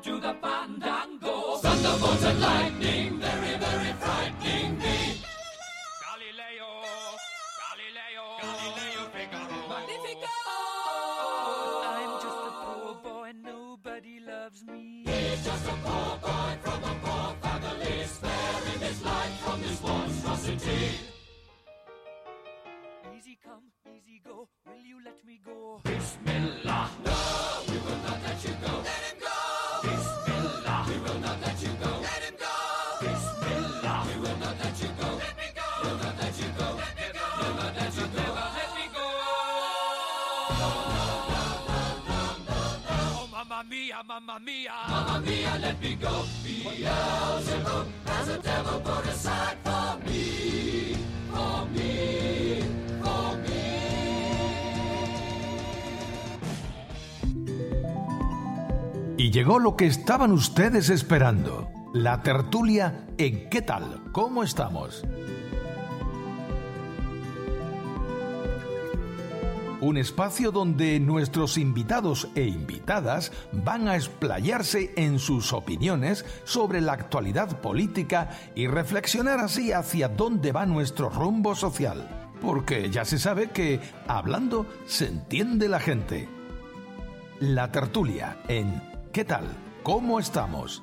to the fandango. Thunderbolts and lightning, very, very frightening me. Galileo, Galileo, Galileo Figaro. Magnifico! I'm just a poor boy, nobody loves me. He's just a poor boy from a poor family, sparing his life from this monstrosity. Easy come, easy go, will you let me go? Bismillah, no, we will not let you go. Let him go! Bismillah, we will not let you go. Let him go! Bismillah, we will not let you go. Let me go! We'll not let you go. Let me go! We'll not let you go. Never let me go. Oh, mamma mia, mamma mia. Mamma mia, let me go. Beelzebub has a devil put aside for me. For me. For me. Y llegó lo que estaban ustedes esperando, la tertulia en ¿Qué tal? ¿Cómo estamos? Un espacio donde nuestros invitados e invitadas van a explayarse en sus opiniones sobre la actualidad política y reflexionar así hacia dónde va nuestro rumbo social. Porque ya se sabe que hablando se entiende la gente. La tertulia en ¿Qué tal? ¿Cómo estamos?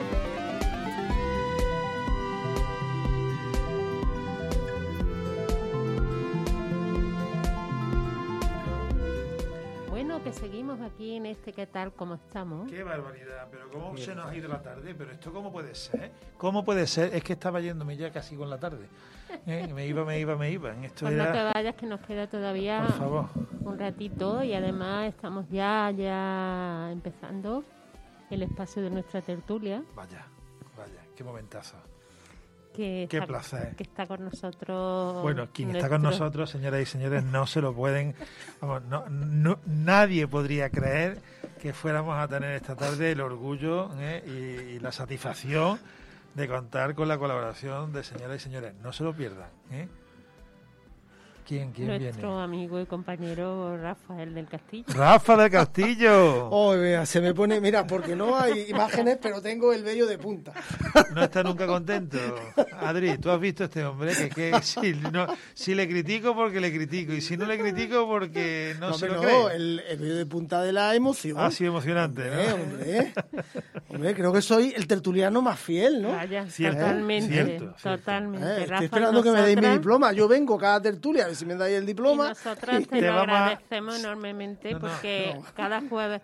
Bueno, que seguimos aquí en este ¿Qué tal? ¿Cómo estamos? Qué barbaridad, pero cómo se nos ha ido la tarde, pero esto cómo puede ser, ¿cómo puede ser? Es que estaba yéndome ya casi con la tarde, me iba, esto Pues era... no te vayas, que nos queda todavía Por favor. un ratito y además estamos ya empezando el espacio de nuestra tertulia. Vaya, qué momentazo. Qué placer. Que está con nosotros. Bueno, quien está con nosotros, señoras y señores, no se lo pueden... Vamos, nadie podría creer que fuéramos a tener esta tarde el orgullo y la satisfacción de contar con la colaboración de señoras y señores. No se lo pierdan. ¿Quién Nuestro viene? amigo y compañero Rafael del Castillo. ¡Rafa del Castillo! Oh, mira, se me pone... Mira, porque no hay imágenes, pero tengo el vello de punta. No está nunca contento. Adri, tú has visto a este hombre que si le critico porque le critico y si no le critico porque no se lo cree. El vello de punta de la emoción. Ha sido emocionante, ¿no? Hombre, creo que soy el tertuliano más fiel, ¿no? Vaya, Cierto, totalmente. Estoy Rafa, esperando que me deis mi diploma. Yo vengo cada tertulia, a ver si me dais el diploma. Y nosotras te Te lo vamos a- agradecemos enormemente porque cada jueves,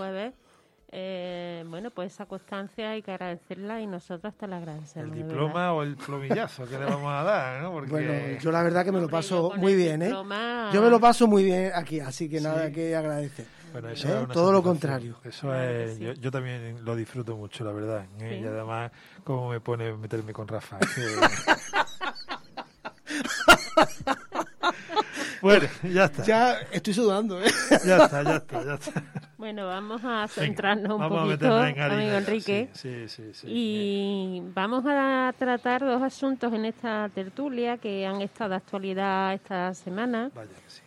bueno, pues esa constancia hay que agradecerla y nosotros te la agradecemos. El de diploma verdad. o el plomillazo que le vamos a dar, ¿no? Porque... Bueno, yo la verdad que me lo Hombre, paso yo con muy el bien, diploma- Yo me lo paso muy bien aquí, así que nada que agradecer. Bueno, eso es una todo lo satisfacción. contrario. Eso Claro que es, sí. yo también lo disfruto mucho, la verdad. Sí. Y además, cómo me pone meterme con Rafa. Bueno, ya está. Ya estoy sudando, Ya está. Bueno, vamos a centrarnos Venga, un vamos a poquito, meternos en harina amigo ya, Enrique. Sí. Y vamos a tratar dos asuntos en esta tertulia que han estado de actualidad esta semana. Vaya que sí.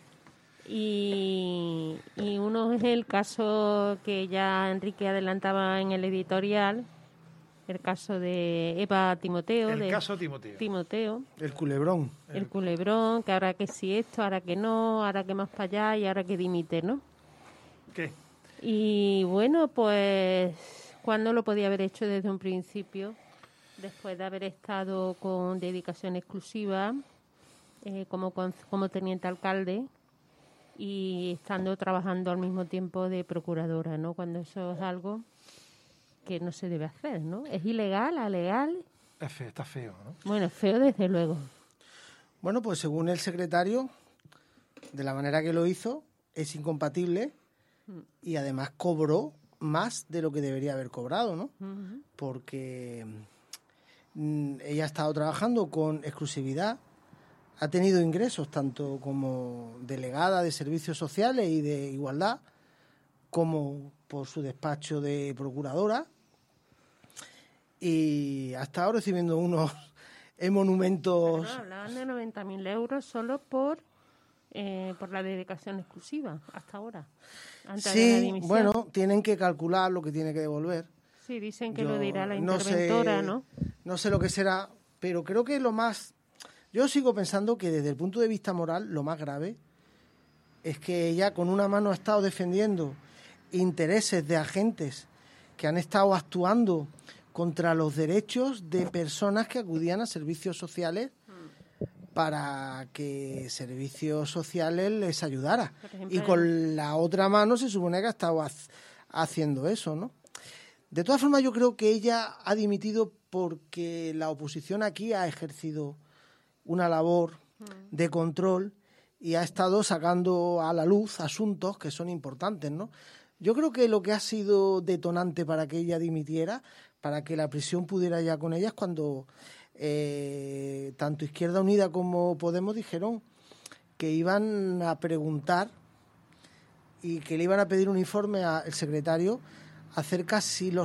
Y uno es el caso que ya Enrique adelantaba en el editorial, el caso de Eva Timoteo. El caso Timoteo. Timoteo, El culebrón. el culebrón, que ahora que sí esto, ahora que no, ahora que más para allá y ahora que dimite, ¿no? ¿Qué? Y bueno, pues, ¿cuándo lo podía haber hecho desde un principio? Después de haber estado con dedicación exclusiva como teniente alcalde y estando trabajando al mismo tiempo de procuradora, ¿no? Cuando eso es algo que no se debe hacer, ¿no? Es ilegal, alegal. Está feo, ¿no? Bueno, es feo desde luego. Bueno, pues según el secretario, de la manera que lo hizo, es incompatible y además cobró más de lo que debería haber cobrado, ¿no? Ujú. Porque ella ha estado trabajando con exclusividad, ha tenido ingresos tanto como delegada de servicios sociales y de igualdad, como por su despacho de procuradora, y ha estado recibiendo unos monumentos. Bueno, hablaban de 90.000 euros solo por la dedicación exclusiva hasta ahora. Antes de la Sí, dimisión. bueno, tienen que calcular lo que tiene que devolver. Sí, dicen que Yo lo dirá la no sé- interventora, ¿no? No sé lo que será, pero creo que lo más... Yo sigo pensando que desde el punto de vista moral, lo más grave es que ella con una mano ha estado defendiendo intereses de agentes que han estado actuando contra los derechos de personas que acudían a servicios sociales para que servicios sociales les ayudara. Por ejemplo, Y con la otra mano se supone que ha estado haciendo eso, ¿no? De todas formas, yo creo que ella ha dimitido porque la oposición aquí ha ejercido una labor de control y ha estado sacando a la luz asuntos que son importantes, ¿no? Yo creo que lo que ha sido detonante para que ella dimitiera, para que la prisión pudiera ya con ella, es cuando tanto Izquierda Unida como Podemos dijeron que iban a preguntar y que le iban a pedir un informe al secretario acerca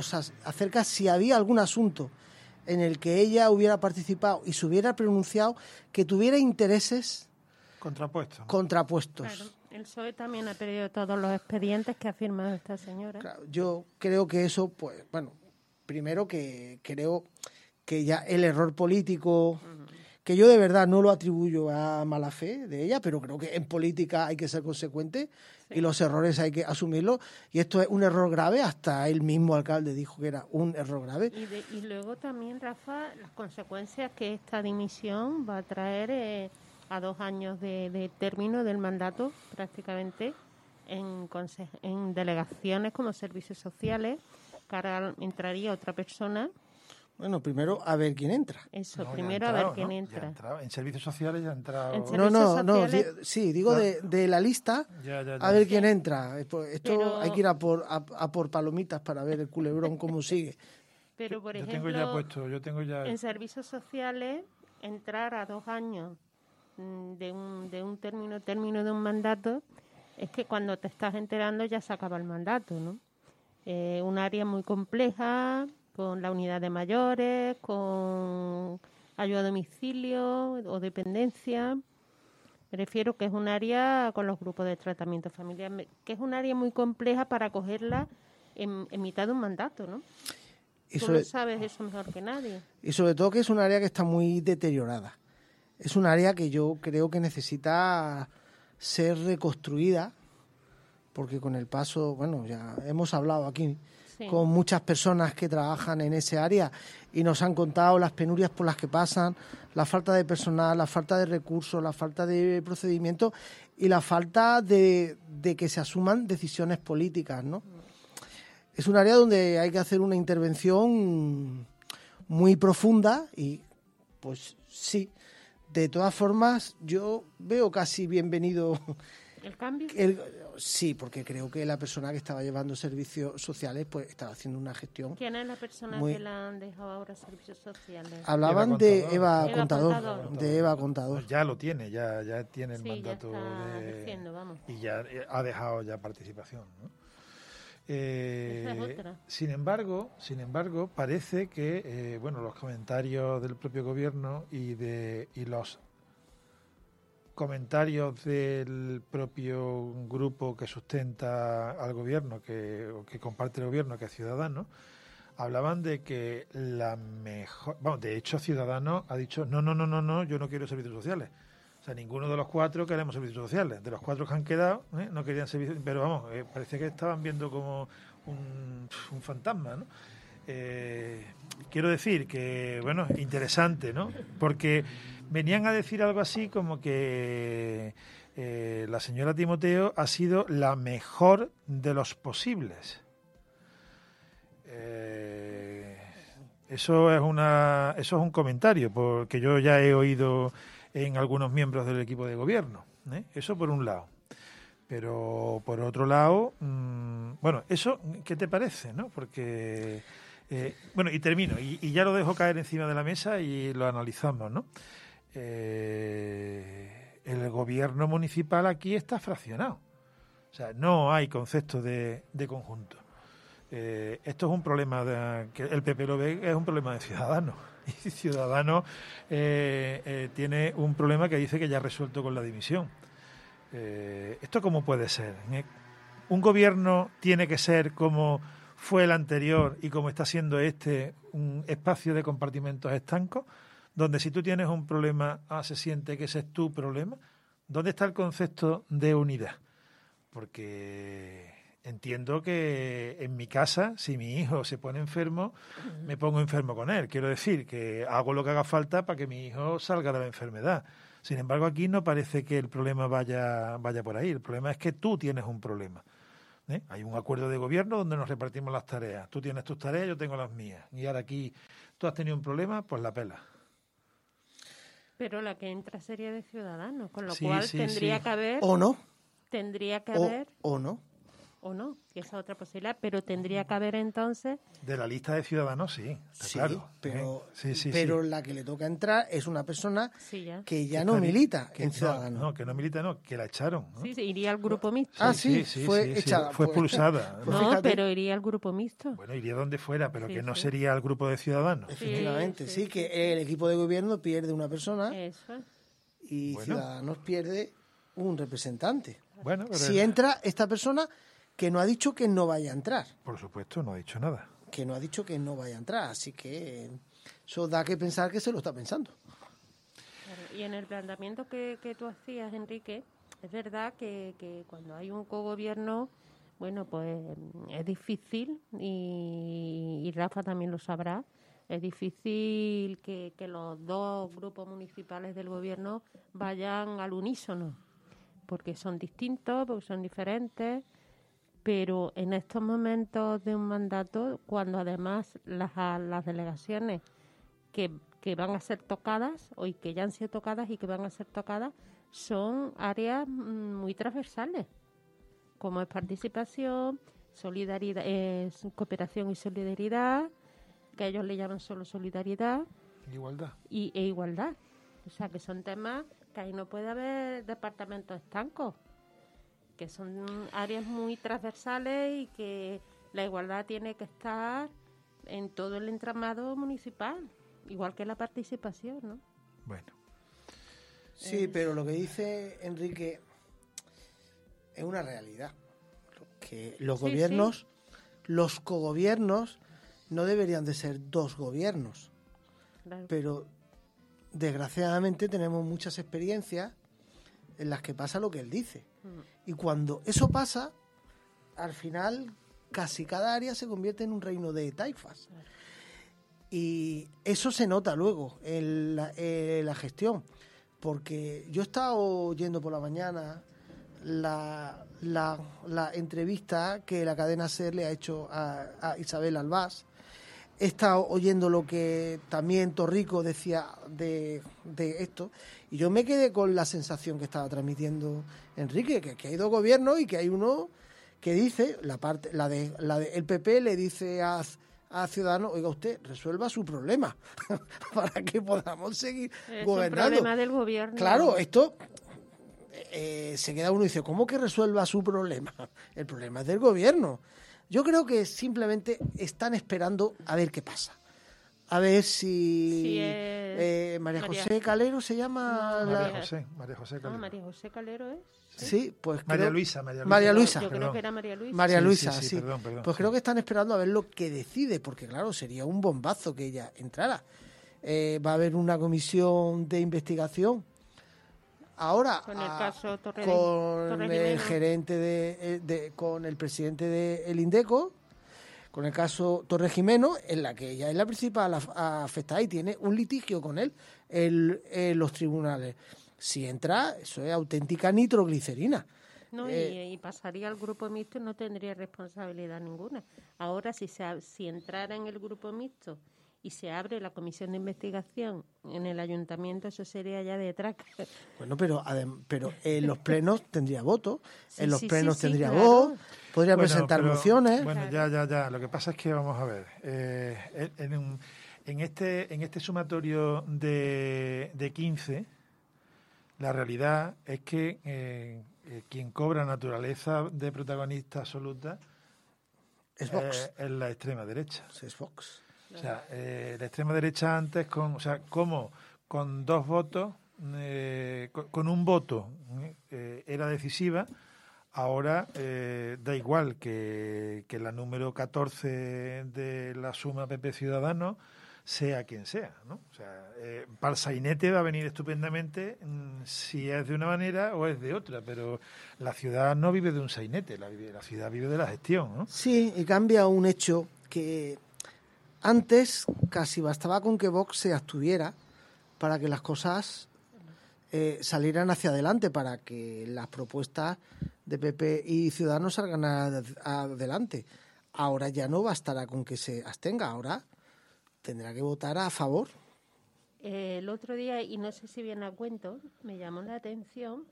si había algún asunto en el que ella hubiera participado y se hubiera pronunciado que tuviera intereses Contrapuesto. contrapuestos. Claro, el PSOE también ha perdido todos los expedientes que ha firmado esta señora. Claro, yo creo que eso, pues, bueno, primero que creo que ya el error político, que yo de verdad no lo atribuyo a mala fe de ella, pero creo que en política hay que ser consecuente y los errores hay que asumirlos. Y esto es un error grave, hasta el mismo alcalde dijo que era un error grave. Y luego también, Rafa, las consecuencias que esta dimisión va a traer a 2 años de término del mandato, prácticamente, en delegaciones como servicios sociales, que ahora entraría otra persona. Bueno, primero a ver quién entra. Eso, No, ya primero ha a ver entrado, quién ¿no? Ya ha entra. entrado. En servicios sociales ya ha entrado. En No, servicios no, sociales- sí, digo de la lista, Ya. a ver quién entra. Pues esto Pero- hay que ir a por palomitas para ver el culebrón cómo sigue. Pero, por Yo ejemplo, tengo ya en servicios sociales, entrar a 2 años de un término de un mandato, es que cuando te estás enterando ya se acaba el mandato, ¿no? Un área muy compleja, con la unidad de mayores, con ayuda a domicilio o dependencia. Me refiero que es un área con los grupos de tratamiento familiar, que es un área muy compleja para cogerla en mitad de un mandato, ¿no? Y Tú sobre, lo sabes eso mejor que nadie. y sobre todo que es un área que está muy deteriorada. Es un área que yo creo que necesita ser reconstruida, porque con el paso, bueno, ya hemos hablado aquí Sí. con muchas personas que trabajan en ese área y nos han contado las penurias por las que pasan, la falta de personal, la falta de recursos, la falta de procedimientos y la falta de que se asuman decisiones políticas, ¿no? Es un área donde hay que hacer una intervención muy profunda y, pues sí, de todas formas yo veo casi bienvenido ¿El cambio? sí, porque creo que la persona que estaba llevando servicios sociales pues estaba haciendo una gestión. ¿Quién es la persona Muy- que la han dejado ahora servicios sociales? Hablaban Eva de Contador. Eva Eva Contador, Contador. de Eva Contador. Ya lo tiene, ya tiene el Sí, ya mandato está ejerciendo, vamos. y ya ha dejado ya participación, ¿no? Esa es otra. Sin embargo, parece que bueno, los comentarios del propio gobierno y los comentarios del propio grupo que sustenta al gobierno, o que comparte el gobierno, que es Ciudadanos, hablaban de que la mejor... Bueno, de hecho, Ciudadanos ha dicho, no, yo no quiero servicios sociales. O sea, ninguno de los 4 queremos servicios sociales. De los 4 que han quedado, no querían servicios... Pero vamos, parecía que estaban viendo como un fantasma, ¿no? Quiero decir que, bueno, interesante, ¿no? Porque venían a decir algo así como que la señora Timoteo ha sido la mejor de los posibles. Eso es un comentario porque yo ya he oído en algunos miembros del equipo de gobierno, ¿eh? Eso por un lado. Pero por otro lado, bueno, eso, ¿qué te parece, no? Porque, bueno, y termino, y ya lo dejo caer encima de la mesa y lo analizamos, ¿no? El gobierno municipal aquí está fraccionado. O sea, no hay concepto de conjunto. Esto es un problema que el PP lo ve, es un problema de Ciudadanos. Y Ciudadanos tiene un problema que dice que ya ha resuelto con la dimisión. ¿Esto cómo puede ser? ¿Un gobierno tiene que ser como fue el anterior y como está siendo este, un espacio de compartimentos estancos, donde si tú tienes un problema, se siente que ese es tu problema. ¿Dónde está el concepto de unidad? Porque entiendo que en mi casa, si mi hijo se pone enfermo, me pongo enfermo con él. Quiero decir que hago lo que haga falta para que mi hijo salga de la enfermedad. Sin embargo, aquí no parece que el problema vaya por ahí. El problema es que tú tienes un problema. Hay un acuerdo de gobierno donde nos repartimos las tareas. Tú tienes tus tareas, yo tengo las mías. Y ahora aquí tú has tenido un problema, pues la pela. Pero la que entra sería de Ciudadanos, con lo cual tendría que haber... ¿O no? Tendría que haber... ¿O no? O no, que esa es otra posibilidad, pero tendría que haber entonces... De la lista de Ciudadanos, sí, está claro. Pero la que le toca entrar es una persona que ya no está, milita en Ciudadanos. No, que no milita, no, que la echaron, ¿no? Sí, iría al grupo mixto. Fue echada. Fue expulsada. Pues no, pero iría al grupo mixto. Bueno, iría donde fuera, pero que no sería al grupo de Ciudadanos. Efectivamente, sí, que el equipo de gobierno pierde una persona y bueno. Ciudadanos pierde un representante. Bueno, pero si entra esta persona que no ha dicho que no vaya a entrar. Por supuesto, no ha dicho nada. Que no ha dicho que no vaya a entrar, así que eso da que pensar que se lo está pensando. Claro, y en el planteamiento que tú hacías, Enrique, es verdad que cuando hay un cogobierno, bueno, pues es difícil, y Rafa también lo sabrá, es difícil que los dos grupos municipales del gobierno vayan al unísono, porque son distintos, porque son diferentes. Pero en estos momentos de un mandato, cuando además las delegaciones que van a ser tocadas, o que ya han sido tocadas y que van a ser tocadas, son áreas muy transversales, como es participación, solidaridad, cooperación y solidaridad, que ellos le llaman solo solidaridad. Igualdad. E igualdad. O sea, que son temas que ahí no puede haber departamentos estancos, que son áreas muy transversales y que la igualdad tiene que estar en todo el entramado municipal, igual que la participación, ¿no? Bueno. Sí, pero lo que dice Enrique es una realidad. Que los gobiernos, los cogobiernos, no deberían de ser dos gobiernos. Claro. Pero desgraciadamente tenemos muchas experiencias en las que pasa lo que él dice. Y cuando eso pasa, al final casi cada área se convierte en un reino de taifas. Y eso se nota luego en la gestión. Porque yo he estado oyendo por la mañana la entrevista que la cadena SER le ha hecho a Isabel Albás. He estado oyendo lo que también Torrico decía de esto, y yo me quedé con la sensación que estaba transmitiendo Enrique, que hay dos gobiernos y que hay uno que dice, la de el PP le dice a Ciudadanos, oiga usted, resuelva su problema para que podamos seguir gobernando. Es un problema del gobierno. Claro, esto se queda uno y dice, ¿cómo que resuelva su problema? El problema es del gobierno. Yo creo que simplemente están esperando a ver qué pasa. A ver si María José Calero se llama... María José Calero. María José Calero es. Sí, pues María Luisa. Yo creo que era María Luisa. María Luisa, sí. Perdón, pues creo que están esperando a ver lo que decide, porque claro, sería un bombazo que ella entrara. Va a haber una comisión de investigación. Ahora, con el caso con el gerente con el presidente del Indeco, con el caso Torres Jimeno, en la que ella es la principal afectada y tiene un litigio con él en los tribunales. Si entra, eso es auténtica nitroglicerina. No, y pasaría al grupo mixto y no tendría responsabilidad ninguna. Ahora, si entrara en el grupo mixto y se abre la comisión de investigación en el ayuntamiento, eso sería ya de traca. Bueno, pero en los plenos tendría voto, en los plenos tendría claro. voz, podría presentar mociones. Bueno, ya. Lo que pasa es que, vamos a ver, en este sumatorio de 15, la realidad es que quien cobra naturaleza de protagonista absoluta es Vox. Es la extrema derecha. Es Vox. O sea, la extrema derecha antes, como con dos votos, con un voto era decisiva, ahora da igual que la número 14 de la suma PP Ciudadanos sea quien sea, ¿no? O sea, para el sainete va a venir estupendamente si es de una manera o es de otra, pero la ciudad no vive de un sainete, la ciudad vive de la gestión, ¿no? Sí, y cambia un hecho que antes casi bastaba con que Vox se abstuviera para que las cosas salieran hacia adelante, para que las propuestas de PP y Ciudadanos salgan adelante. Ahora ya no bastará con que se abstenga, ahora tendrá que votar a favor. El otro día, y no sé si viene a cuento, me llamó la atención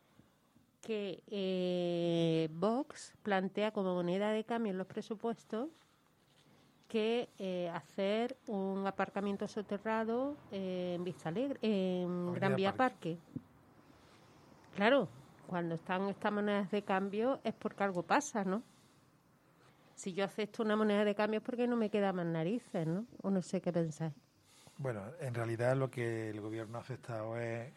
que Vox plantea como moneda de cambio en los presupuestos que hacer un aparcamiento soterrado en Vista Alegre, en Gran Vía Parque. Claro, cuando están estas monedas de cambio es porque algo pasa, ¿no? Si yo acepto una moneda de cambio es porque no me queda más narices, ¿no? O no sé qué pensáis. Bueno, en realidad lo que el gobierno ha aceptado es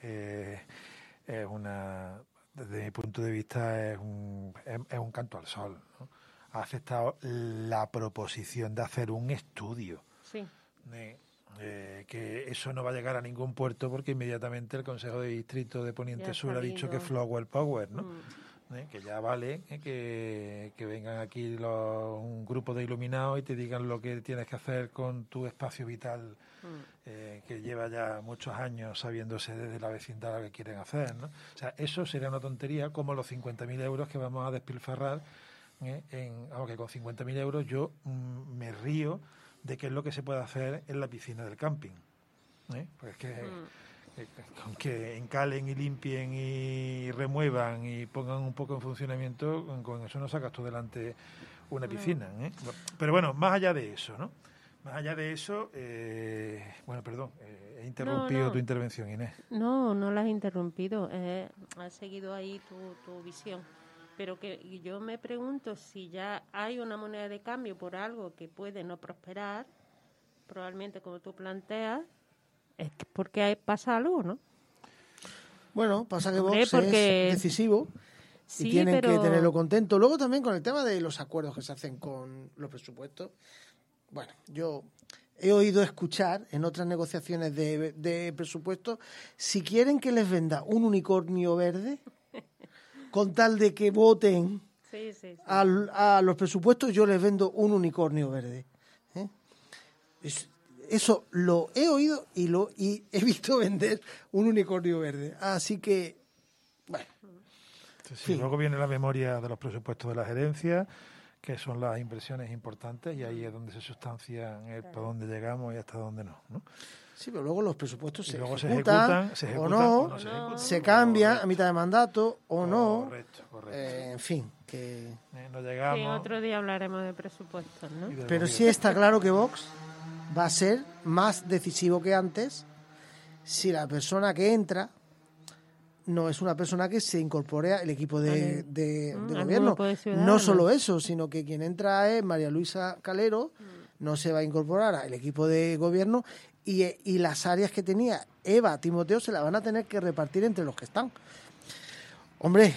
una, desde mi punto de vista, es un canto al sol, ¿no? Ha aceptado la proposición de hacer un estudio. Sí. Que eso no va a llegar a ningún puerto porque inmediatamente el Consejo de Distrito de Poniente Sur ha dicho que Flower Power, ¿no? Que ya vale que vengan aquí un grupo de iluminados y te digan lo que tienes que hacer con tu espacio vital que lleva ya muchos años sabiéndose desde la vecindad lo que quieren hacer, ¿no? O sea, eso sería una tontería como los 50.000 euros que vamos a despilfarrar que con 50.000 euros yo me río de qué es lo que se puede hacer en la piscina del camping, porque es que con que encalen y limpien y remuevan y pongan un poco en funcionamiento, con eso no sacas tú delante una piscina, Pero bueno, más allá de eso, ¿no? Más allá de eso, bueno, perdón, he interrumpido tu intervención, Inés. No la has interrumpido, has seguido ahí tu visión. Pero que yo me pregunto si ya hay una moneda de cambio por algo que puede no prosperar, probablemente como tú planteas, es porque pasa algo, ¿no? Bueno, pasa que Vox es decisivo y tienen que tenerlo contento. Luego también con el tema de los acuerdos que se hacen con los presupuestos. Bueno, yo he oído escuchar en otras negociaciones de presupuestos, si quieren que les venda un unicornio verde, con tal de que voten a los presupuestos, yo les vendo un unicornio verde. Eso lo he oído y he visto vender un unicornio verde. Así que, bueno. Sí, luego viene la memoria de los presupuestos de la gerencia, que son las inversiones importantes, y ahí es donde se sustancian para dónde llegamos y hasta dónde no, ¿no? Sí, pero luego los presupuestos se ejecutan o no, se cambian a mitad de mandato o no. Correcto. En fin, que... no llegamos. Sí, otro día hablaremos de presupuestos, ¿no? Pero sí está claro que Vox va a ser más decisivo que antes si la persona que entra no es una persona que se incorpore al equipo de gobierno. No solo eso, sino que quien entra es María Luisa Calero, no se va a incorporar al equipo de gobierno y las áreas que tenía Eva Timoteo se las van a tener que repartir entre los que están. Hombre,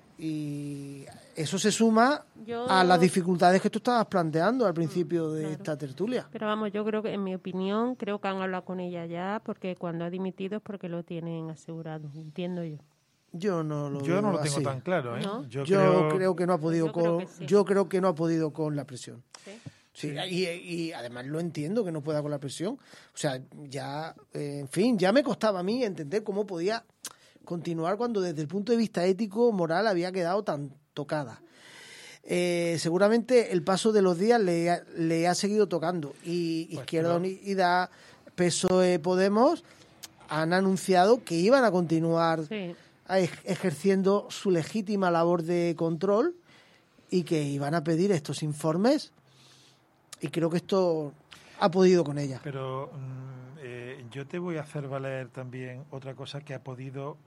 y eso se suma a las dificultades que tú estabas planteando al principio de esta tertulia. Pero vamos, yo creo que, en mi opinión, creo que han hablado con ella ya, porque cuando ha dimitido es porque lo tienen asegurado, entiendo yo. Yo no lo tengo tan claro, ¿eh? ¿No? Yo creo que no ha podido yo creo que no ha podido con la presión. Sí, y además lo entiendo que no pueda con la presión. O sea, ya, en fin, ya me costaba a mí entender cómo podía continuar cuando desde el punto de vista ético, moral, había quedado tan tocada. Seguramente el paso de los días le ha seguido tocando. Y pues Izquierda Unida, PSOE, Podemos han anunciado que iban a continuar ejerciendo su legítima labor de control y que iban a pedir estos informes. Y creo que esto ha podido con ella. Pero yo te voy a hacer valer también otra cosa que ha podido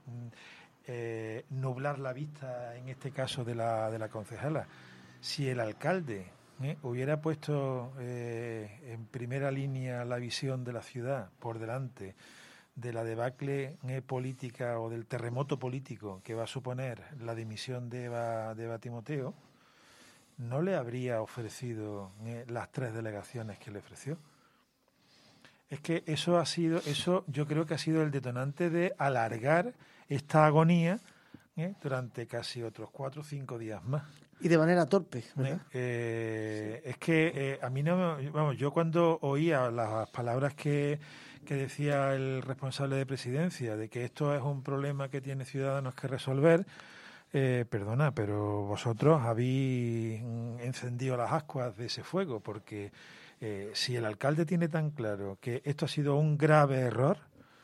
nublar la vista, en este caso de la concejala. Si el alcalde hubiera puesto en primera línea la visión de la ciudad por delante de la debacle política o del terremoto político que va a suponer la dimisión de Eva Timoteo, no le habría ofrecido las 3 delegaciones que le ofreció. Es que eso yo creo que ha sido el detonante de alargar esta agonía durante casi otros 4 o 5 días más. Y de manera torpe, ¿verdad? Es que a mí no, vamos, yo cuando oía las palabras que decía el responsable de presidencia de que esto es un problema que tiene Ciudadanos que resolver, perdona, pero vosotros habéis encendido las ascuas de ese fuego, porque si el alcalde tiene tan claro que esto ha sido un grave error,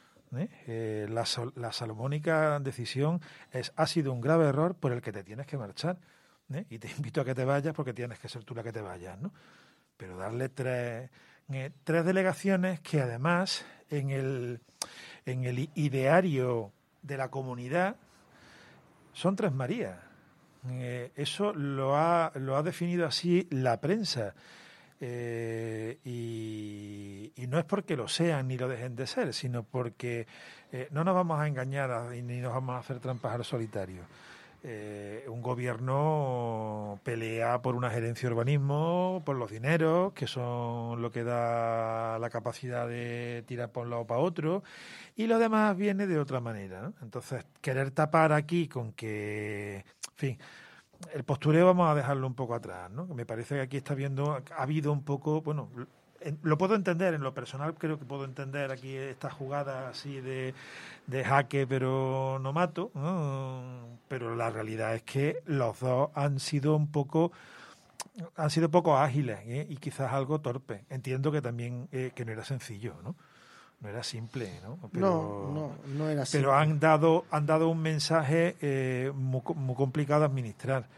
la salomónica decisión ha sido un grave error por el que te tienes que marchar, y te invito a que te vayas porque tienes que ser tú la que te vayas, ¿no? Pero darle 3 delegaciones que además en el ideario de la comunidad son 3 Marías. Eso lo ha definido así la prensa. Y no es porque lo sean ni lo dejen de ser, sino porque no nos vamos a engañar ni nos vamos a hacer trampas al solitario. Un gobierno pelea por una gerencia de urbanismo, por los dineros, que son lo que da la capacidad de tirar por un lado para otro, y lo demás viene de otra manera, ¿no? Entonces, querer tapar aquí con que, en fin, el postureo vamos a dejarlo un poco atrás, ¿no? Me parece que aquí ha habido un poco, bueno, lo puedo entender, en lo personal creo que puedo entender aquí esta jugada así de jaque pero no mato, ¿no? Pero la realidad es que los dos han sido poco ágiles, y quizás algo torpe. Entiendo que también que no era sencillo, ¿no? No era simple, ¿no? Pero, no era simple. Pero han dado un mensaje muy complicado de administrar.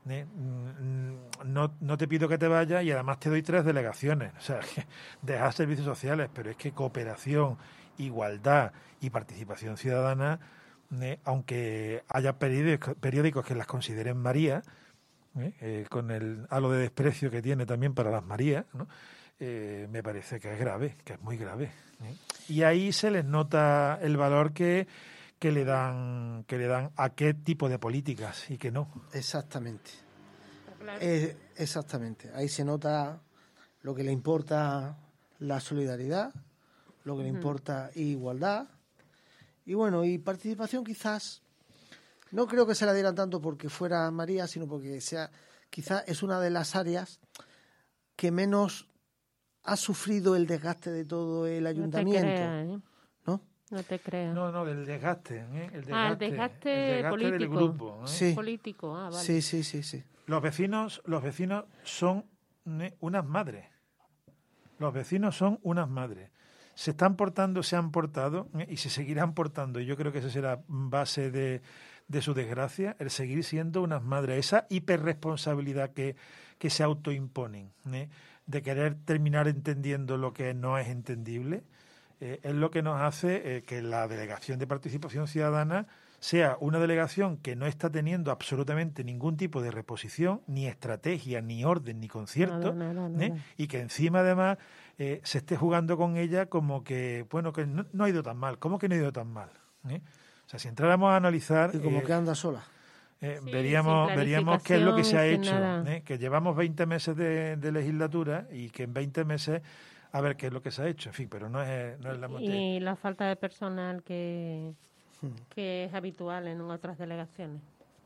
No te pido que te vayas y además te doy 3 delegaciones. O sea, dejar servicios sociales, pero es que cooperación, igualdad y participación ciudadana, aunque haya periódicos que las consideren María, con el halo de desprecio que tiene también para las Marías, ¿no? Me parece que es grave, que es muy grave. Y ahí se les nota el valor que le dan a qué tipo de políticas y que no. Exactamente. Claro. Exactamente. Ahí se nota lo que le importa la solidaridad, lo que le importa igualdad. Y bueno, y participación quizás, no creo que se la dieran tanto porque fuera María, sino porque quizás es una de las áreas que menos ha sufrido el desgaste de todo el ayuntamiento. No te creas, ¿No? No te creas. No, del desgaste. El desgaste político. del grupo. Sí. Político, vale. Sí. Los vecinos son unas madres. Los vecinos son unas madres. Se han portado y se seguirán portando. Y yo creo que esa será base de su desgracia, el seguir siendo unas madres. Esa hiperresponsabilidad que se autoimponen, de querer terminar entendiendo lo que no es entendible, es lo que nos hace que la Delegación de Participación Ciudadana sea una delegación que no está teniendo absolutamente ningún tipo de reposición, ni estrategia, ni orden, ni concierto, Nada. y que encima además se esté jugando con ella como que, bueno, que no ha ido tan mal. ¿Cómo que no ha ido tan mal? O sea, si entráramos a analizar... Y como que anda sola. Veríamos qué es lo que se ha hecho, nada. que llevamos 20 meses de legislatura y que en 20 meses a ver qué es lo que se ha hecho, en fin, pero no es la materia. Y la falta de personal que es habitual en otras delegaciones.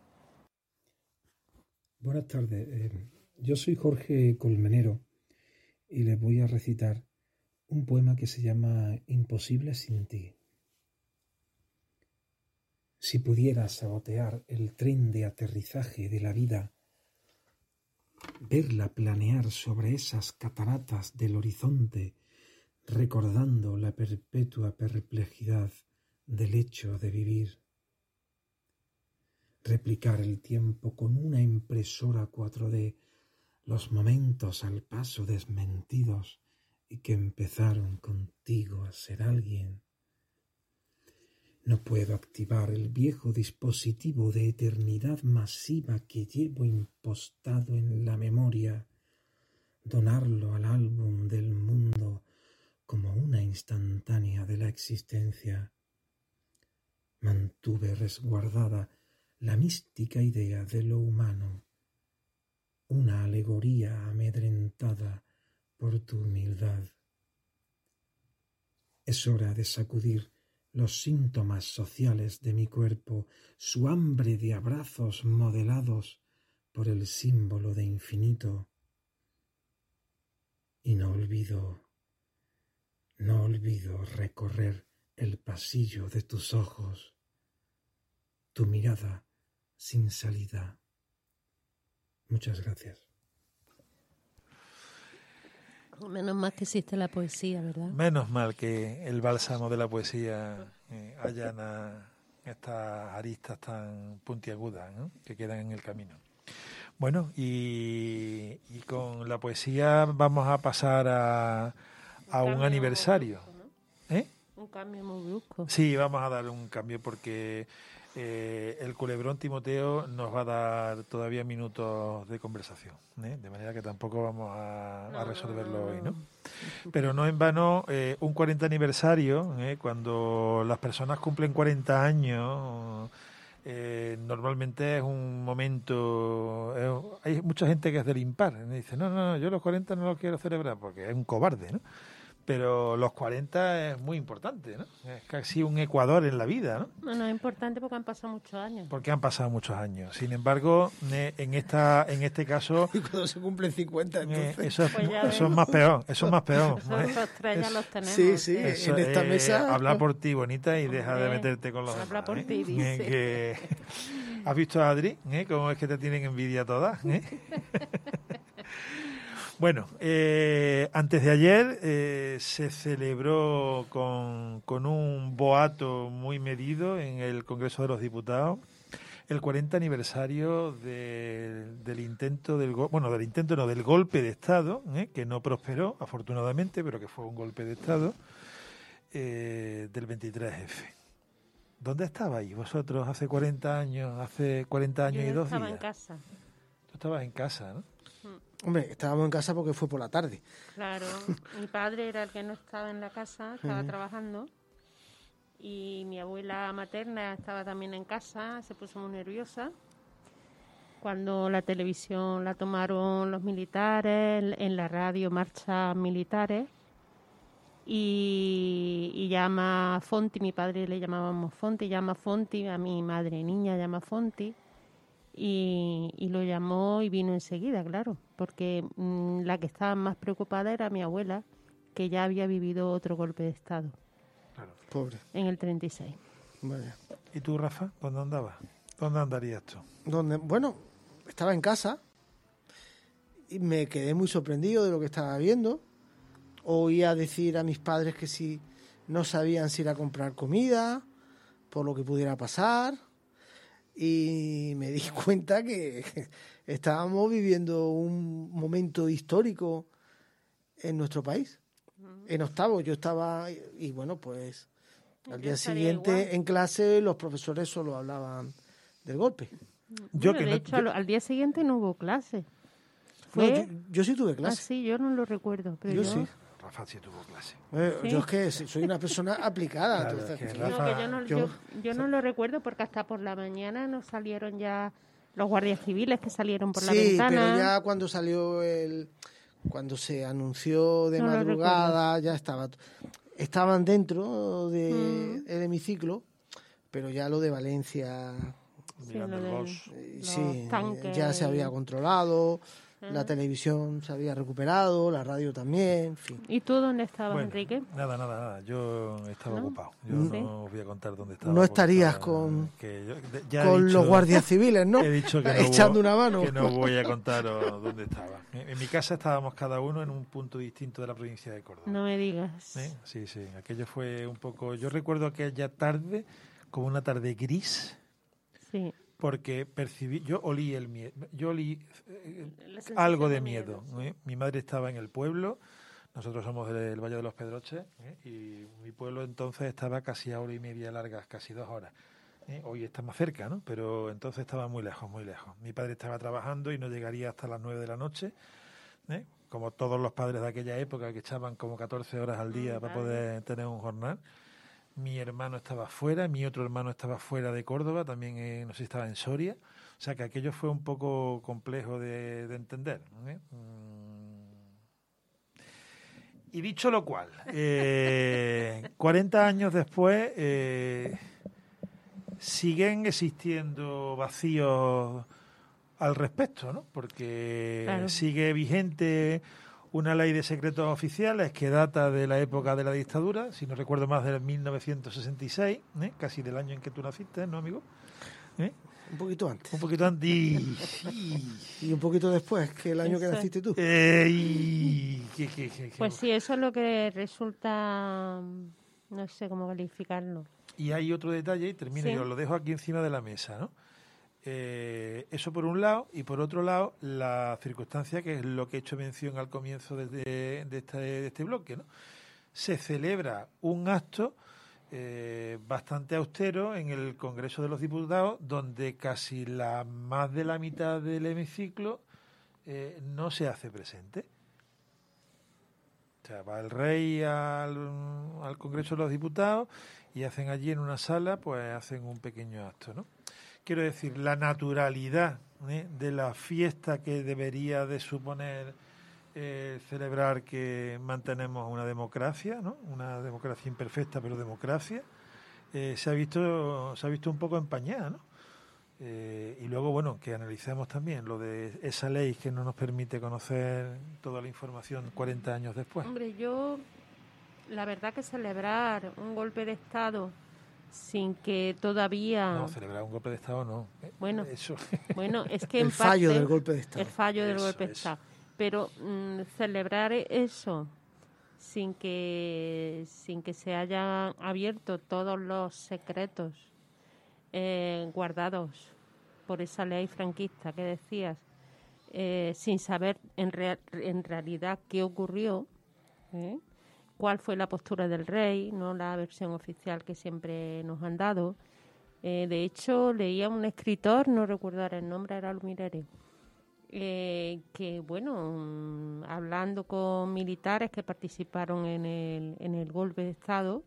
Buenas tardes, yo soy Jorge Colmenero y les voy a recitar un poema que se llama Imposible sin ti. Si pudieras sabotear el tren de aterrizaje de la vida, verla planear sobre esas cataratas del horizonte, recordando la perpetua perplejidad del hecho de vivir. Replicar el tiempo con una impresora 4D, los momentos al paso desmentidos y que empezaron contigo a ser alguien. No puedo activar el viejo dispositivo de eternidad masiva que llevo impostado en la memoria, donarlo al álbum del mundo como una instantánea del la existencia. Mantuve resguardada la mística idea de lo humano, una alegoría amedrentada por tu humildad. Es hora de sacudir los síntomas sociales de mi cuerpo, su hambre de abrazos modelados por el símbolo de infinito. Y no olvido recorrer el pasillo de tus ojos, tu mirada sin salida. Muchas gracias. Menos mal que existe la poesía, ¿verdad? Menos mal que el bálsamo de la poesía allana estas aristas tan puntiagudas, ¿no?, que quedan en el camino. Bueno, y con la poesía vamos a pasar a un aniversario. ¿Eh? Un cambio muy brusco. Sí, vamos a dar un cambio porque el culebrón Timoteo nos va a dar todavía minutos de conversación, ¿eh? De manera que tampoco vamos a resolverlo hoy, ¿no? Pero no en vano, un 40 aniversario, cuando las personas cumplen 40 años, normalmente es un momento... hay mucha gente que es del impar, ¿no? Dice, no, yo los 40 no los quiero celebrar porque es un cobarde, ¿no? Pero los 40 es muy importante, ¿no? Es casi un ecuador en la vida, ¿no? Bueno, es importante porque han pasado muchos años. Porque han pasado muchos años. Sin embargo, en este caso... Y cuando se cumplen 50, entonces... eso es Pues más peor, eso es más peor. Esos tres ya los tenemos. Sí, Eso, en esta mesa... Habla por ti, bonita, y deja de Hombre, meterte con los habla demás. por ti, dice. ¿Has visto a Adri? ¿Cómo es que te tienen envidia todas? Bueno, antes de ayer se celebró con un boato muy medido en el Congreso de los Diputados el 40 aniversario del intento del golpe de Estado, que no prosperó, afortunadamente, pero que fue un golpe de Estado, del 23F. ¿Dónde estabais vosotros hace 40 años y 2 días? Yo estaba en casa. Tú estabas en casa, ¿no? Hombre, estábamos en casa porque fue por la tarde. Claro, mi padre era el que no estaba en la casa, estaba trabajando, y mi abuela materna estaba también en casa, se puso muy nerviosa cuando la televisión la tomaron los militares, en la radio marchas militares, y llama Fonti, mi padre le llamábamos Fonti, llama Fonti, a mi madre niña llama Fonti, y lo llamó y vino enseguida, claro, porque la que estaba más preocupada era mi abuela, que ya había vivido otro golpe de Estado. Claro. Pobre. En el 36. Vaya. ¿Y tú, Rafa? ¿Dónde andabas? ¿Dónde andarías tú? Bueno, estaba en casa y me quedé muy sorprendido de lo que estaba viendo. Oía decir a mis padres que si no sabían si ir a comprar comida, por lo que pudiera pasar. Y me di cuenta que estábamos viviendo un momento histórico en nuestro país. En octavo yo estaba, y bueno, pues al día siguiente en clase los profesores solo hablaban del golpe. De hecho, al día siguiente no hubo clase. ¿Fue? No, yo sí tuve clase. Sí, yo no lo recuerdo. Pero yo sí. Rafa sí tuvo clase. ¿Sí? Yo es que soy una persona aplicada. Claro, entonces, que No, Rafa- que yo no lo recuerdo porque hasta por la mañana nos salieron ya los guardias civiles que salieron por la ventana. Sí, pero ya cuando salió cuando se anunció de No lo madrugada, ya estaban dentro del hemiciclo, pero ya lo de Valencia, Sí, Mirando lo el del- Bosch. los sí, tanques ya se había controlado, Ah. la televisión se había recuperado, la radio también, en fin. ¿Y tú dónde estabas, Bueno, Enrique? Nada. Yo estaba ¿No? ocupado. Yo Mm. Sí. no os voy a contar dónde estaba. No porque estarías estaba- con ya he los dicho- guardias civiles, ¿no? He dicho que no, Echando una mano. que no voy a contaros dónde estaba. En mi casa estábamos cada uno en un punto distinto de la provincia de Córdoba. No me digas. Sí. Aquello fue un poco... Yo recuerdo aquella tarde como una tarde gris, Sí. porque percibí... Yo olí el miedo. Yo olí La sensación algo de de miedo. sí. Mi madre estaba en el pueblo. Nosotros somos del Valle de los Pedroches, y mi pueblo entonces estaba casi a hora y media largas, casi 2 horas. Hoy está más cerca, ¿no? Pero entonces estaba muy lejos, muy lejos. Mi padre estaba trabajando y no llegaría hasta las 9 de la noche, como todos los padres de aquella época que echaban como 14 horas al día para Vale. poder tener un jornal. mi hermano estaba fuera, mi otro hermano estaba fuera de Córdoba, también no sé si estaba en Soria, o sea que aquello fue un poco complejo de entender, ¿eh? Y dicho lo cual, 40 años después siguen existiendo vacíos al respecto, ¿no? Porque Claro. sigue vigente una ley de secretos oficiales que data de la época de la dictadura, si no recuerdo más, del 1966, casi del año en que tú naciste, ¿no, amigo? Un poquito antes. Un poquito antes. Y un poquito después, que el año que Eso. naciste tú. Pues sí, eso es lo que resulta, no sé cómo calificarlo. Y hay otro detalle, y termino, Sí. yo lo dejo aquí encima de la mesa, ¿no? Eso por un lado, y por otro lado, la circunstancia que es lo que he hecho mención al comienzo de este bloque, ¿no? Se celebra un acto bastante austero en el Congreso de los Diputados, donde casi más de la mitad del hemiciclo no se hace presente. O sea, va el rey al Congreso de los Diputados y hacen allí en una sala, pues hacen un pequeño acto, ¿no? Quiero decir, la naturalidad de la fiesta que debería de suponer celebrar que mantenemos una democracia, ¿no? Una democracia imperfecta, pero democracia, se ha visto un poco empañada, ¿no? Y luego, bueno, que analicemos también lo de esa ley que no nos permite conocer toda la información 40 años después. Hombre, yo, la verdad que celebrar un golpe de Estado sin que todavía... No, celebrar un golpe de Estado no. Bueno. Eso. Bueno, es que El en fallo parte, del golpe de Estado. El fallo del Eso, golpe de eso. Estado. Pero celebrar eso sin que se hayan abierto todos los secretos guardados por esa ley franquista que decías, sin saber en realidad qué ocurrió, cuál fue la postura del rey, no la versión oficial que siempre nos han dado. De hecho, leía un escritor, no recuerdo ahora el nombre, era Almirere, que, bueno, hablando con militares que participaron en el golpe de Estado,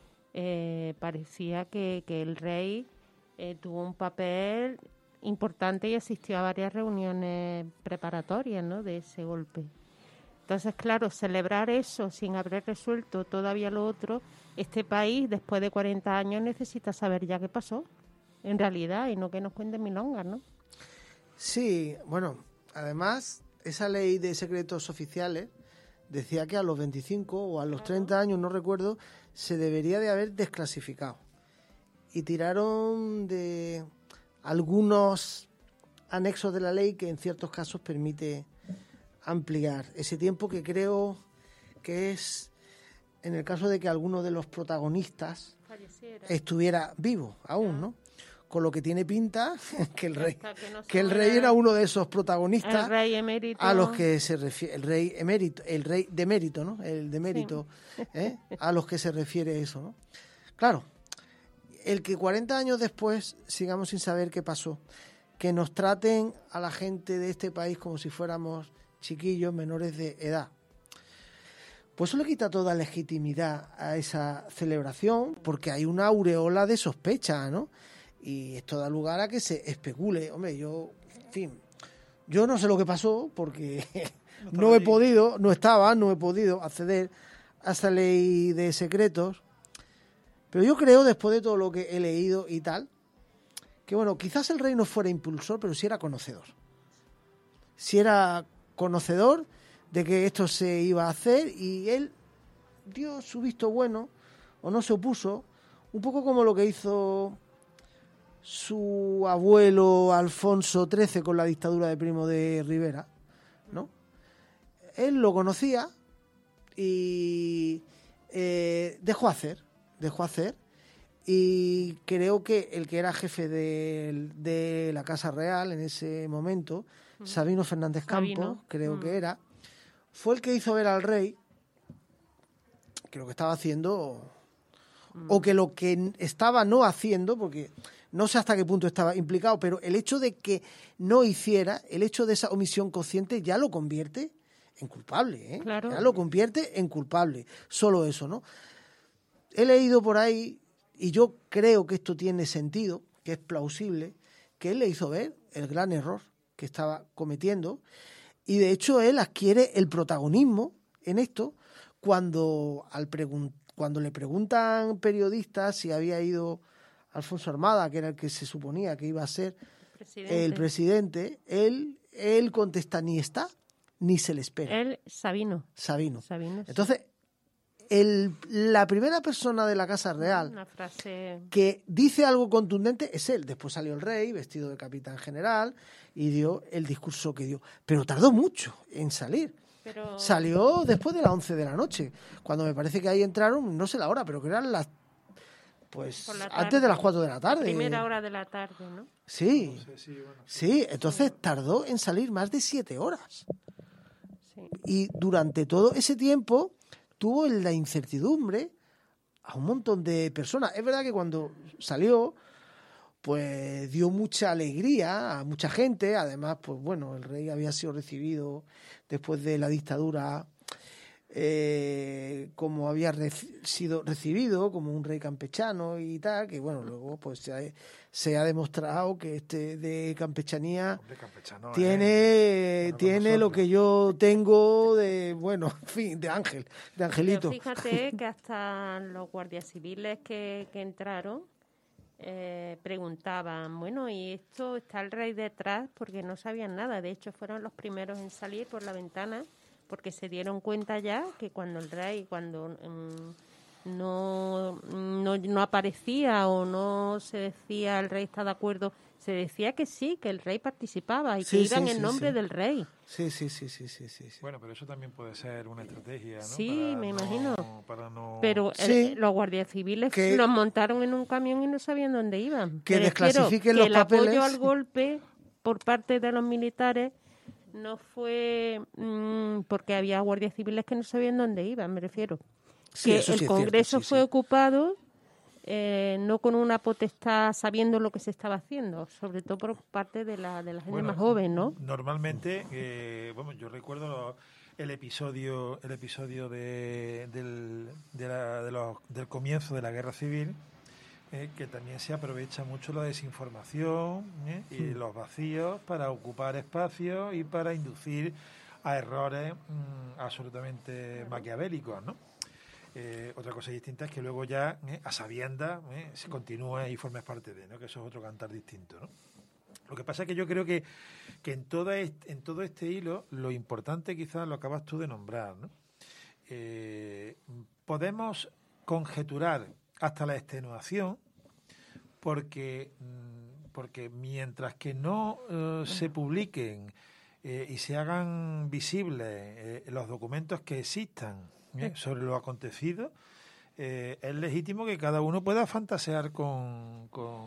parecía que el rey tuvo un papel importante y asistió a varias reuniones preparatorias, ¿no?, de ese golpe. Entonces, claro, celebrar eso sin haber resuelto todavía lo otro, este país, después de 40 años, necesita saber ya qué pasó, en realidad, y no que nos cuenten milongas, ¿no? Sí, bueno, además, esa ley de secretos oficiales decía que a los 25 o a los 30 años, no recuerdo, se debería de haber desclasificado. Y tiraron de algunos anexos de la ley que en ciertos casos permite ampliar ese tiempo, que creo que es en el caso de que alguno de los protagonistas estuviera vivo aún, ¿no? Con lo que tiene pinta que el rey, que el rey era uno de esos protagonistas, el rey emérito, a los que se refiere, el rey emérito, el rey de mérito, ¿no? El de mérito, a los que se refiere eso, ¿no? Claro, el que 40 años después sigamos sin saber qué pasó, que nos traten a la gente de este país como si fuéramos chiquillos menores de edad, pues eso le quita toda legitimidad a esa celebración, porque hay una aureola de sospecha, ¿no? Y esto da lugar a que se especule. Hombre, yo no sé lo que pasó, porque no he podido acceder a esa ley de secretos, pero yo creo, después de todo lo que he leído y tal, que bueno, quizás el rey no fuera impulsor, pero sí era conocedor. Sí era conocedor de que esto se iba a hacer, y él dio su visto bueno, o no se opuso, un poco como lo que hizo su abuelo Alfonso XIII con la dictadura de Primo de Rivera, ¿no? Él lo conocía y dejó hacer, y creo que el que era jefe de la Casa Real en ese momento, Sabino Fernández Campos, creo que era, fue el que hizo ver al rey que lo que estaba haciendo, o que lo que estaba no haciendo, porque no sé hasta qué punto estaba implicado, pero el hecho de que no hiciera, el hecho de esa omisión consciente ya lo convierte en culpable, Claro. Ya lo convierte en culpable, solo eso, ¿no? He leído por ahí y yo creo que esto tiene sentido, que es plausible, que él le hizo ver el gran error que estaba cometiendo, y de hecho él adquiere el protagonismo en esto cuando le preguntan periodistas si había ido Alfonso Armada, que era el que se suponía que iba a ser el presidente, él contesta: ni está ni se le espera. Él, Sabino. Entonces, la primera persona de la Casa Real Una frase... que dice algo contundente es él. Después salió el rey vestido de capitán general y dio el discurso que dio. Pero tardó mucho en salir. Pero... Salió después de las 11 de la noche, cuando me parece que ahí entraron, no sé la hora, pero que eran las... Pues antes de las 4 de la tarde. Primera hora de la tarde, ¿no? Sí, sí, entonces tardó en salir más de 7 horas. Sí. Y durante todo ese tiempo tuvo en la incertidumbre a un montón de personas. Es verdad que cuando salió, pues dio mucha alegría a mucha gente. Además, pues bueno, el rey había sido recibido después de la dictadura como había sido recibido, como un rey campechano y tal, que bueno, luego pues se ha demostrado que de campechanía tiene lo que yo tengo de, bueno, en fin, de angelito. Pero fíjate que hasta los guardias civiles que entraron preguntaban, bueno, ¿y esto está el rey detrás? Porque no sabían nada. De hecho, fueron los primeros en salir por la ventana, porque se dieron cuenta ya que cuando el rey, no aparecía o no se decía el rey está de acuerdo, se decía que sí, que el rey participaba y que iban en nombre del rey. Sí. Bueno, pero eso también puede ser una estrategia, ¿no? Sí, me imagino. Para no... Pero los guardias civiles los montaron en un camión y no sabían dónde iban. Que desclasifiquen los papeles. El apoyo al golpe por parte de los militares no fue porque había guardias civiles que no sabían dónde iban, me refiero. Sí, que el Congreso fue ocupado no con una potestad sabiendo lo que se estaba haciendo, sobre todo por parte de la gente más joven, ¿no? Normalmente, yo recuerdo el episodio del comienzo de la Guerra Civil, que también se aprovecha mucho la desinformación y los vacíos para ocupar espacios y para inducir a errores absolutamente maquiavélicos, ¿no? Otra cosa distinta es que luego ya, a sabiendas, se continúa y formes parte de, ¿no? Que eso es otro cantar distinto, ¿no? Lo que pasa es que yo creo que en todo este hilo, lo importante quizás lo acabas tú de nombrar, ¿no? Podemos conjeturar hasta la extenuación, porque mientras que no se publiquen y se hagan visibles los documentos que existan sobre lo acontecido, es legítimo que cada uno pueda fantasear con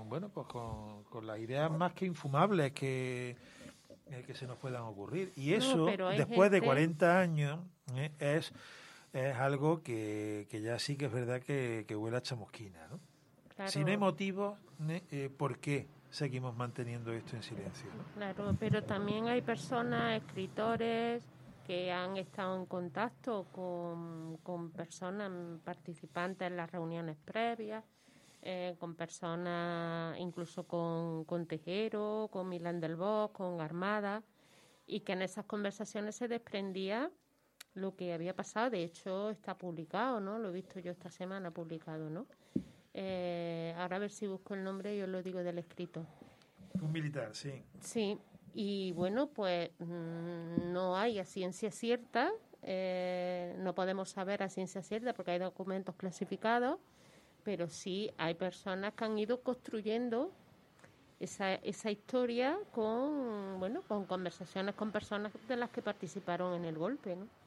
las ideas más que infumables que se nos puedan ocurrir. Y eso, después de 40 años, es algo que ya sí que es verdad que huele a chamusquina, ¿no? Claro. Si no hay motivos, ¿por qué seguimos manteniendo esto en silencio, ¿no? Claro, pero también hay personas, escritores, que han estado en contacto con personas participantes en las reuniones previas, con personas, incluso con Tejero, con Milán del Bosch, con Armada, y que en esas conversaciones se desprendía lo que había pasado. De hecho, está publicado, ¿no? Lo he visto yo esta semana publicado, ¿no? Ahora a ver si busco el nombre y os lo digo del escrito. Un militar, sí. Sí, y bueno, pues no hay a ciencia cierta, no podemos saber a ciencia cierta porque hay documentos clasificados, pero sí hay personas que han ido construyendo esa historia con conversaciones con personas de las que participaron en el golpe, ¿no?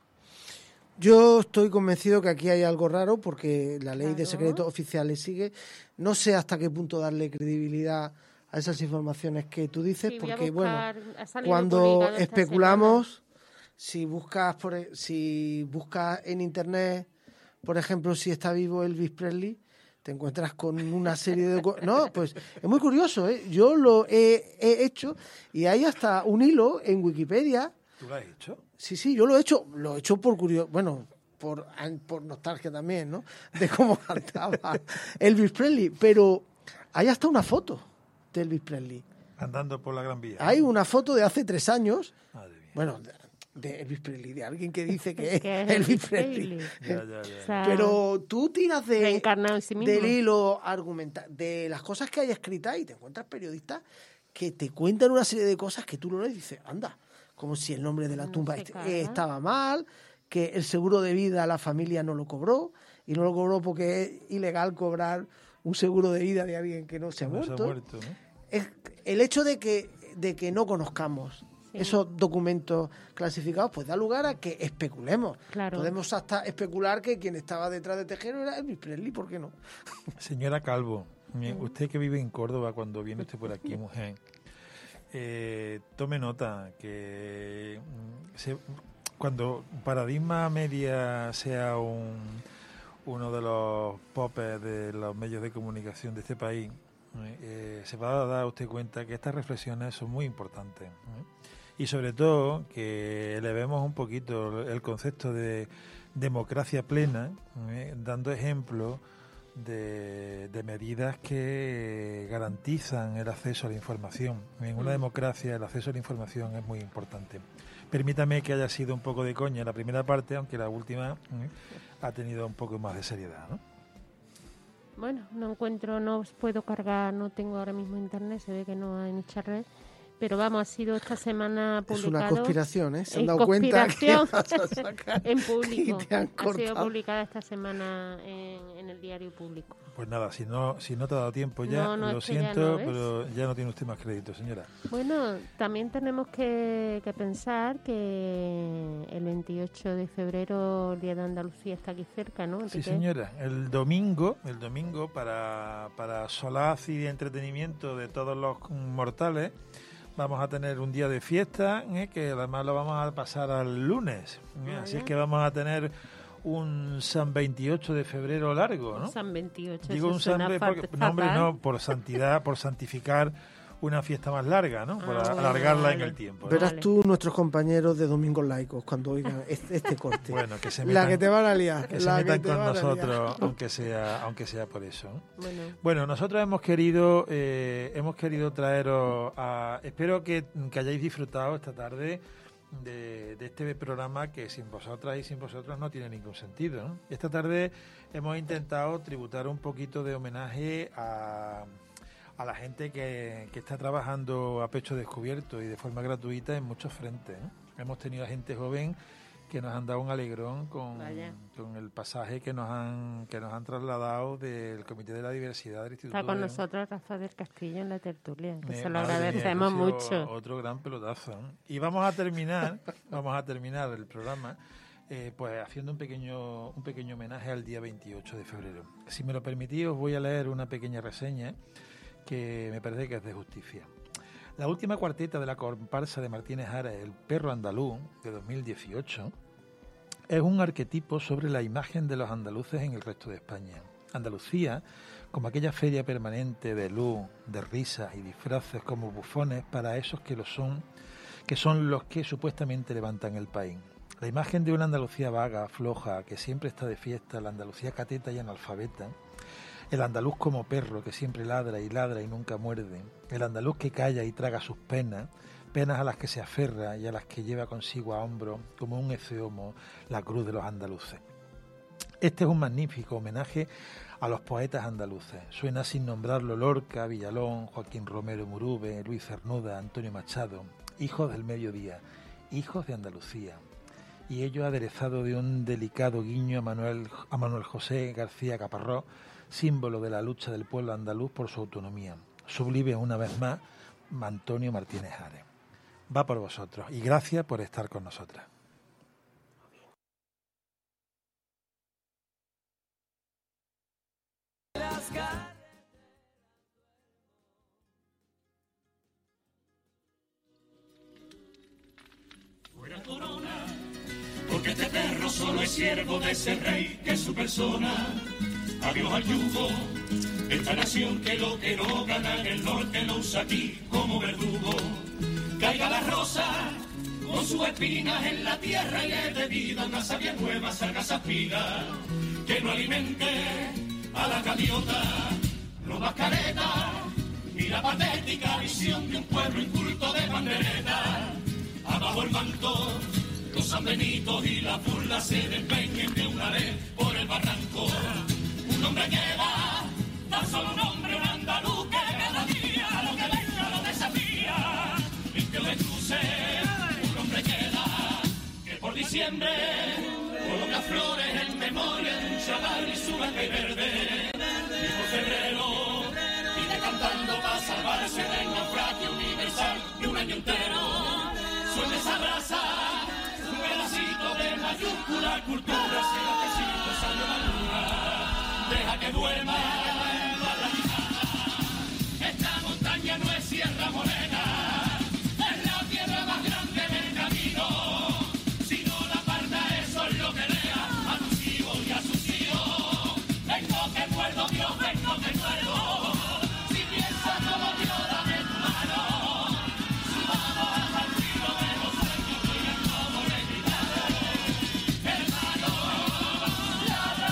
Yo estoy convencido que aquí hay algo raro porque la ley de secretos oficiales sigue. No sé hasta qué punto darle credibilidad a esas informaciones que tú dices, sí, porque cuando especulamos, si buscas en internet, por ejemplo, si está vivo Elvis Presley, te encuentras con una serie de... No, pues es muy curioso, ¿eh? Yo lo he hecho y hay hasta un hilo en Wikipedia. ¿Tú lo has hecho? Sí, yo lo he hecho por curiosidad. Bueno, por nostalgia también, ¿no? De cómo cantaba Elvis Presley. Pero hay hasta una foto de Elvis Presley. Andando por la Gran Vía. Hay una foto de hace 3 años. Madre mía. Bueno, de Elvis Presley, de alguien que dice que es Elvis Presley. Ya. O sea, Pero tú tiras reencarnado en sí mismo. del hilo argumental, de las cosas que hay escritas y te encuentras periodistas que te cuentan una serie de cosas que tú lo lees y dices, anda, como si el nombre de la tumba estaba mal, que el seguro de vida la familia no lo cobró, y no lo cobró porque es ilegal cobrar un seguro de vida de alguien que no se ha muerto. ¿no? Es el hecho de que no conozcamos esos documentos clasificados, pues da lugar a que especulemos. Claro. Podemos hasta especular que quien estaba detrás de Tejero era Elvis Presley, ¿por qué no? Señora Calvo, usted que vive en Córdoba, cuando viene usted por aquí, mujer, tome nota que cuando Paradigma Media sea uno de los popes de los medios de comunicación de este país, se va a dar usted cuenta que estas reflexiones son muy importantes, y sobre todo que elevemos un poquito el concepto de democracia plena, dando ejemplo de medidas que garantizan el acceso a la información. En una democracia el acceso a la información es muy importante. Permítame que haya sido un poco de coña la primera parte, aunque la última ha tenido un poco más de seriedad, ¿no? Bueno, no os puedo cargar, no tengo ahora mismo internet, se ve que no hay mucha red, pero vamos, ha sido esta semana publicado. Es una conspiración, ¿eh? Se han dado cuenta que vas a sacar en público. Y te han ha cortado. sido publicada esta semana en el diario público. Pues nada, si no te ha dado tiempo ya, No, lo es que ya siento, no, ¿ves? pero ya no tiene usted más crédito, señora. Bueno, también tenemos que pensar que el 28 de febrero, el Día de Andalucía, está aquí cerca, ¿no? Sí, Enrique. señora. El domingo para solaz y entretenimiento de todos los mortales, vamos a tener un día de fiesta, que además lo vamos a pasar al lunes. Así es que vamos a tener un San 28 de febrero largo, ¿no? San 28. Digo un San porque, por santidad, por santificar una fiesta más larga, ¿no? Por alargarla en el tiempo, ¿no? Verás tú nuestros compañeros de Domingos Laicos cuando oigan este corte. Bueno, que se la que te van a liar. Que se metan con nosotros, aunque sea por eso. Bueno, nosotros hemos querido traeros espero que hayáis disfrutado esta tarde de este programa que sin vosotras y sin vosotros no tiene ningún sentido, ¿no? Esta tarde hemos intentado tributar un poquito de homenaje a la gente que está trabajando a pecho descubierto y de forma gratuita en muchos frentes, ¿no? Hemos tenido a gente joven que nos han dado un alegrón con el pasaje que nos han trasladado del Comité de la Diversidad del Instituto. Está con nosotros Rafa del Castillo en la tertulia, que se lo agradecemos mucho. Otro gran pelotazo, ¿no? Y vamos a terminar el programa pues haciendo un pequeño homenaje al día 28 de febrero. Si me lo permitís, os voy a leer una pequeña reseña que me parece que es de justicia. La última cuarteta de la comparsa de Martínez Ares, El perro andaluz, de 2018, es un arquetipo sobre la imagen de los andaluces en el resto de España. Andalucía, como aquella feria permanente de luz, de risas y disfraces como bufones para esos que son los que supuestamente levantan el país. La imagen de una Andalucía vaga, floja, que siempre está de fiesta, la Andalucía cateta y analfabeta. El andaluz como perro que siempre ladra y nunca muerde. El andaluz que calla y traga sus penas, penas a las que se aferra y a las que lleva consigo a hombro como un eceomo la cruz de los andaluces. Este es un magnífico homenaje a los poetas andaluces. Suena sin nombrarlo Lorca, Villalón, Joaquín Romero Murube, Luis Cernuda, Antonio Machado, hijos del mediodía, hijos de Andalucía. Y ello aderezado de un delicado guiño a Manuel José García Caparrós, símbolo de la lucha del pueblo andaluz por su autonomía. Sublime una vez más Antonio Martínez Ares. Va por vosotros y gracias por estar con nosotras. Fuera corona, porque este perro solo es siervo de ese rey que es su persona. Adiós al yugo, esta nación que no gana en el norte lo usa aquí como verdugo. Caiga la rosa, con sus espinas en la tierra y es debida una savia nueva, salga esa espiga, que no alimente a la gaviota, no mascareta, y la patética visión de un pueblo inculto de pandereta. Abajo el manto, los sanbenitos y la burla se despeñen de una vez por el barranco. Un hombre queda, tan solo un hombre, un andaluz que cada día lo que venga lo desafía. El que le cruce, un hombre queda, que por diciembre coloca flores en memoria de un chaval y su verde verde. Y por febrero viene cantando para salvarse del naufragio universal y un año entero suena esa raza, un pedacito de mayúscula cultura, si lo que siento salió la luna, deja que duerma la guitarra. Esta montaña no es Sierra Morena, es la tierra más grande del camino. Si no la parta, eso es lo que lea a tus hijos y a sus hijos. Vengo que muerdo, Dios, vengo que muerdo. Si piensas como Dios, dame tu mano. Subamos al partido de los sueños y el como le gritaron. Hermano, ladra,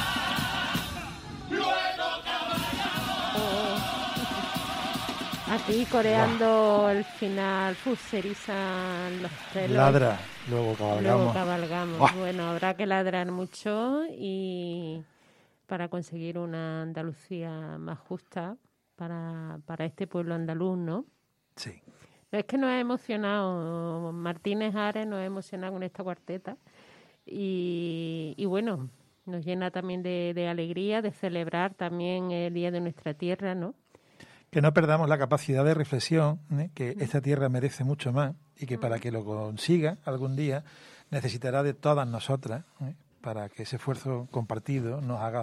luego caballamos. Aquí coreando el final, se erizan los pelos. Ladra, luego cabalgamos. Luego cabalgamos. ¡Buah! Bueno, habrá que ladrar mucho y para conseguir una Andalucía más justa para este pueblo andaluz, ¿no? Sí. Es que nos ha emocionado, Martínez Ares nos ha emocionado con esta cuarteta y bueno, nos llena también de alegría, de celebrar también el Día de nuestra Tierra, ¿no? Que no perdamos la capacidad de reflexión, que esta tierra merece mucho más y que para que lo consiga algún día necesitará de todas nosotras, para que ese esfuerzo compartido nos haga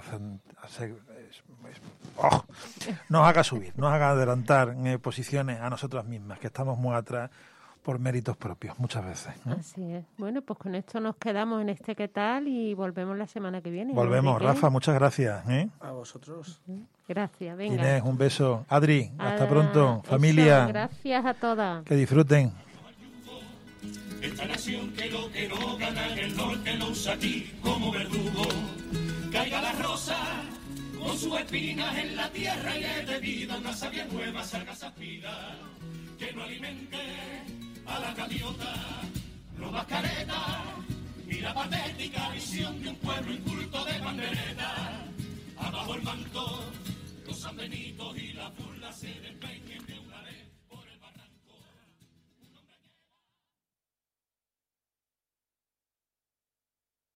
nos haga subir, nos haga adelantar posiciones a nosotras mismas, que estamos muy atrás por méritos propios muchas veces. Así es. Bueno, pues con esto nos quedamos en este ¿Qué tal? Y volvemos la semana que viene. Volvemos, Enrique. Rafa, muchas gracias. A vosotros. Gracias, venga. Inés, un beso. Adri, hasta Ah, pronto. eso, Familia, gracias a todas. que disfruten. Esta nación que lo que no gana en el norte lo usa aquí como verdugo. Caiga la rosa con sus espinas en la tierra y es de vida una savia nueva, salga esa espiga, que no alimente a la gaviota, no mascareta, y la patética visión de un pueblo inculto de pandereta. Abajo el manto, los sanbenitos y la burla se despeñen de